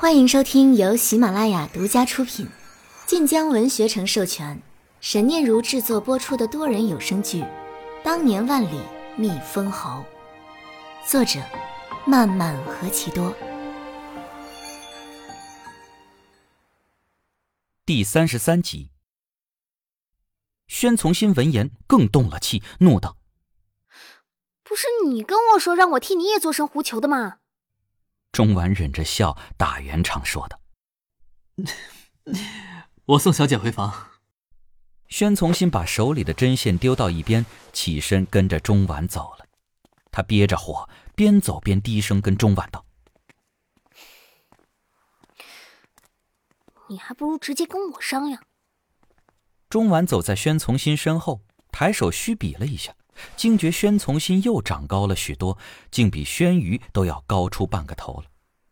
欢迎收听由喜马拉雅独家出品，晋江文学城授权，沈念如制作播出的多人有声剧《当年万里觅封侯》，作者漫漫何其多。 第33集。宣从新闻言更动了气，怒道： 不是你跟我说让我替你也做神狐球的吗？ 钟婉忍着笑打圆场说的。 我送小姐回房。 宣从新把手里的针线丢到一边，起身跟着钟婉走了。他憋着火，边走边低声跟钟婉道： 你还不如直接跟我商量。 钟婉走在宣从新身后，抬手虚比了一下，惊觉宣从新又长高了许多，竟比宣瑜都要高出半个头了。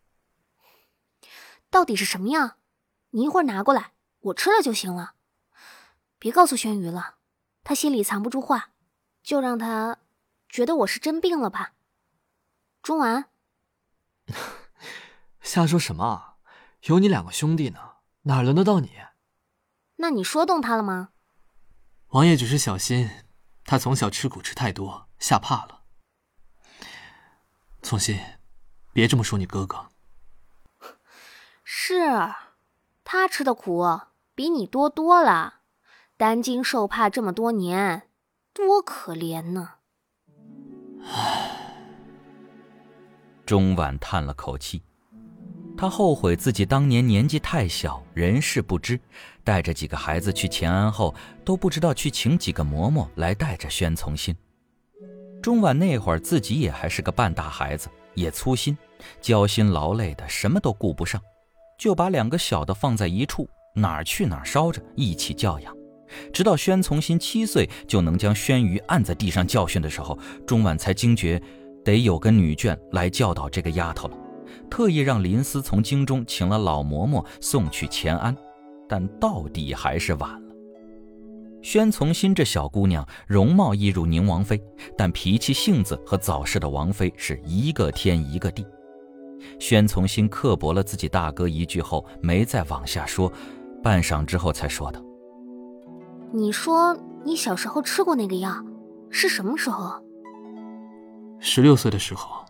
到底是什么样？你一会儿拿过来，我吃了就行了。别告诉宣瑜了，他心里藏不住话，就让他觉得我是真病了吧。钟婉， 瞎说什么啊？有你两个兄弟呢，哪轮得到你？ 那你说动他了吗？ 王爷只是小心，他从小吃苦吃太多，吓怕了。从新，别这么说你哥哥。 是，他吃的苦比你多多了，担惊受怕这么多年，多可怜呢。 钟婉叹了口气，他后悔自己当年年纪太小，人事不知，带着几个孩子去乾安后，都不知道去请几个嬷嬷来带着宣从新。钟婉那会儿自己也还是个半大孩子，也粗心，焦心劳累的什么都顾不上，就把两个小的放在一处，哪儿去哪儿烧着，一起教养。直到宣从新7岁就能将宣瑜按在地上教训的时候，钟婉才惊觉得有个女眷来教导这个丫头了，特意让林思从京中请了老嬷嬷送去乾安，但到底还是晚了。宣从新这小姑娘容貌一如宁王妃，但脾气性子和早逝的王妃是一个天一个地。宣从新刻薄了自己大哥一句后，没再往下说，半晌之后才说道： 你说你小时候吃过那个药，是什么时候 ？16岁的时候。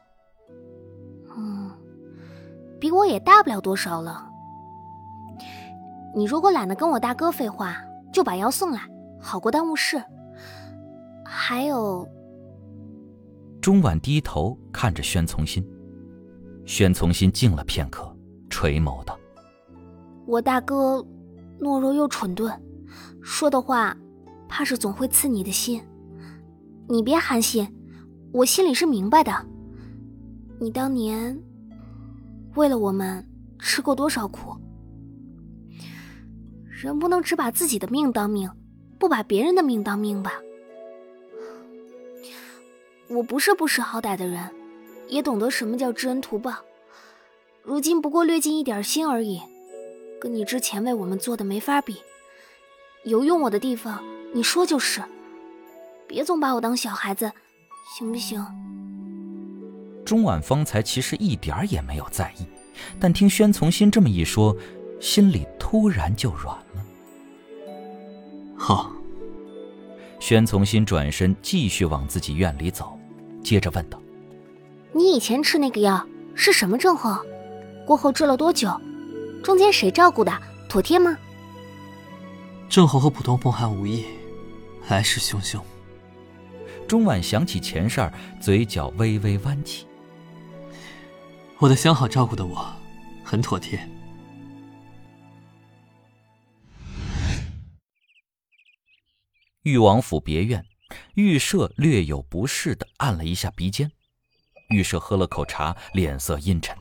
比我也大不了多少了。你如果懒得跟我大哥废话，就把药送来，好过耽误事。还有…… 钟婉低头看着宣从新，宣从新静了片刻，垂眸道： 我大哥懦弱又蠢钝，说的话怕是总会刺你的心。你别寒心，我心里是明白的。你当年为了我们吃过多少苦，人不能只把自己的命当命，不把别人的命当命吧。我不是不识好歹的人，也懂得什么叫知恩图报，如今不过略尽一点心而已，跟你之前为我们做的没法比。有用我的地方你说就是，别总把我当小孩子，行不行？ 钟婉方才其实一点也没有在意，但听宣从新这么一说，心里突然就软了。 好。 宣从新转身继续往自己院里走，接着问道： 你以前吃那个药是什么症候？过后治了多久？中间谁照顾的？妥帖吗？ 症候和普通风寒无异，来势汹汹。 钟婉想起前事儿，嘴角微微弯起。 我的相好照顾的我很妥帖。 裕王府别院，御舍略有不适地按了一下鼻尖。御舍喝了口茶，脸色阴沉。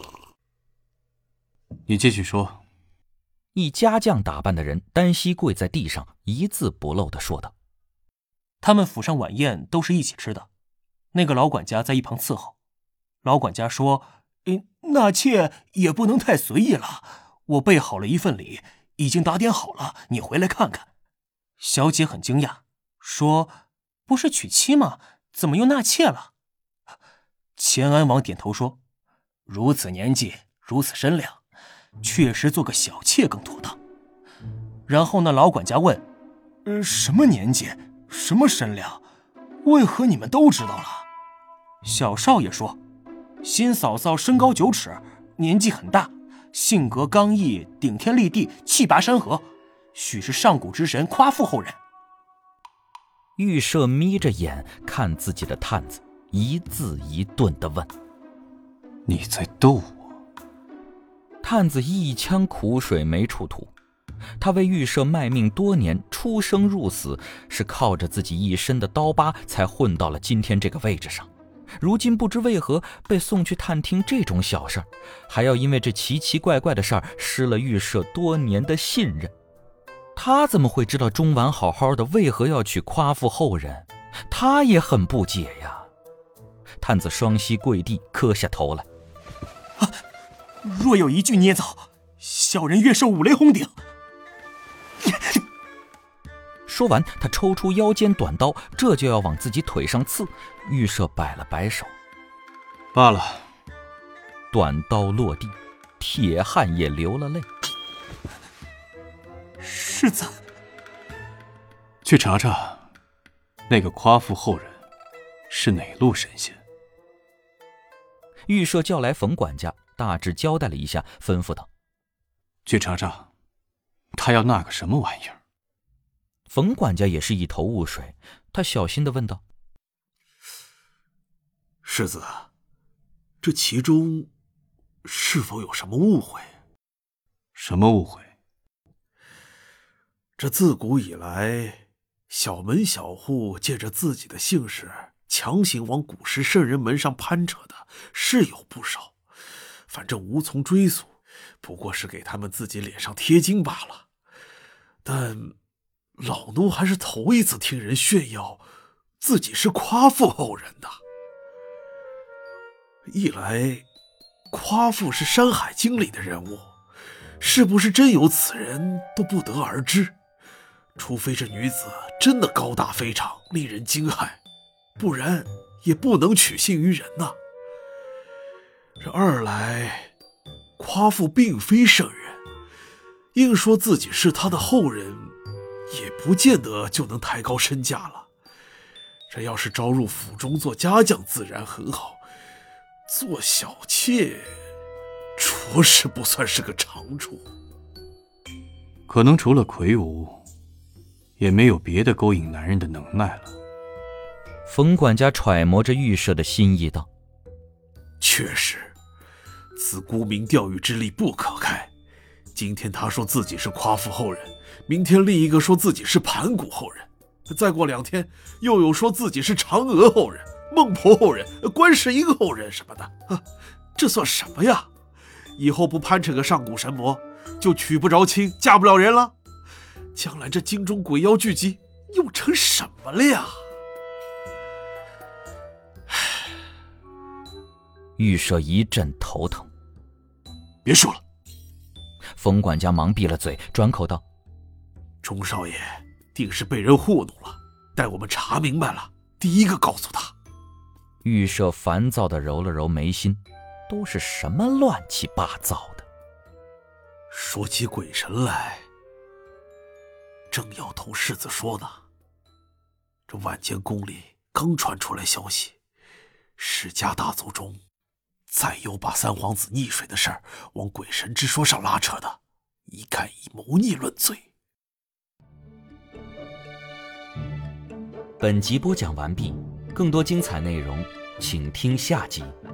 你继续说。 一家将打扮的人单膝跪在地上，一字不漏地说道： 他们府上晚宴都是一起吃的，那个老管家在一旁伺候。老管家说：纳妾也不能太随意了，我备好了一份礼，已经打点好了，你回来看看。小姐很惊讶，说：不是娶妻吗？怎么又纳妾了？乾安王点头说：如此年纪，如此身量， 确实做个小妾更妥当。然后那老管家问：什么年纪，什么身量，为何你们都知道了？小少爷说：新嫂嫂身高9尺，年纪很大，性格刚毅，顶天立地，气拔山河，许是上古之神夸父后人。 玉舍眯着眼看自己的探子，一字一顿地问： 你在逗我？ 探子一腔苦水没处吐，他为玉舍卖命多年，出生入死，是靠着自己一身的刀疤才混到了今天这个位置上。如今不知为何被送去探听这种小事儿，还要因为这奇奇怪怪的事儿失了玉舍多年的信任。他怎么会知道钟婉好好的为何要去夸父后人？他也很不解呀。探子双膝跪地，磕下头来： 若有一句捏造，小人愿受五雷轰顶。 说完，他抽出腰间短刀，这就要往自己腿上刺。玉舍摆了摆手： 罢了。 短刀落地，铁汉也流了泪。 世子， 去查查那个夸父后人是哪路神仙。 玉舍叫来冯管家，大致交代了一下，吩咐道： 去查查他要那个什么玩意儿。 冯管家也是一头雾水，他小心地问道： 世子，这其中是否有什么误会？ 什么误会？ 这自古以来，小门小户借着自己的姓氏强行往古时圣人门上攀扯的是有不少，反正无从追溯，不过是给他们自己脸上贴金罢了。但老奴还是头一次听人炫耀自己是夸父后人的。一来，夸父是《山海经》里的人物，是不是真有此人都不得而知，除非这女子真的高大非常，令人惊骇，不然也不能取信于人呐。这二来，夸父并非圣人，硬说自己是他的后人，也不见得就能抬高身价了。这要是招入府中做家将自然很好，做小妾着实不算是个长处。 可能除了魁梧，也没有别的勾引男人的能耐了。 冯管家揣摩着玉舍的心意道： 确实，此沽名钓誉之力不可开。今天他说自己是夸父后人，明天另一个说自己是盘古后人，再过2天又有说自己是嫦娥后人、孟婆后人、观世音后人什么的，这算什么呀？以后不攀扯个上古神魔，就娶不着亲，嫁不了人了。将来这京中鬼妖聚集，又成什么了呀？ 玉舍一阵头疼。 别说了。 冯管家忙闭了嘴，转口道： 钟少爷定是被人糊弄了，待我们查明白了，第一个告诉他。 玉舍烦躁地揉了揉眉心，都是什么乱七八糟的。 说起鬼神来，正要同世子说呢，这晚间宫里刚传出来消息，世家大族中再有把三皇子溺水的事儿往鬼神之说上拉扯的，一概以谋逆论罪。 本集播讲完毕，更多精彩内容请听下集。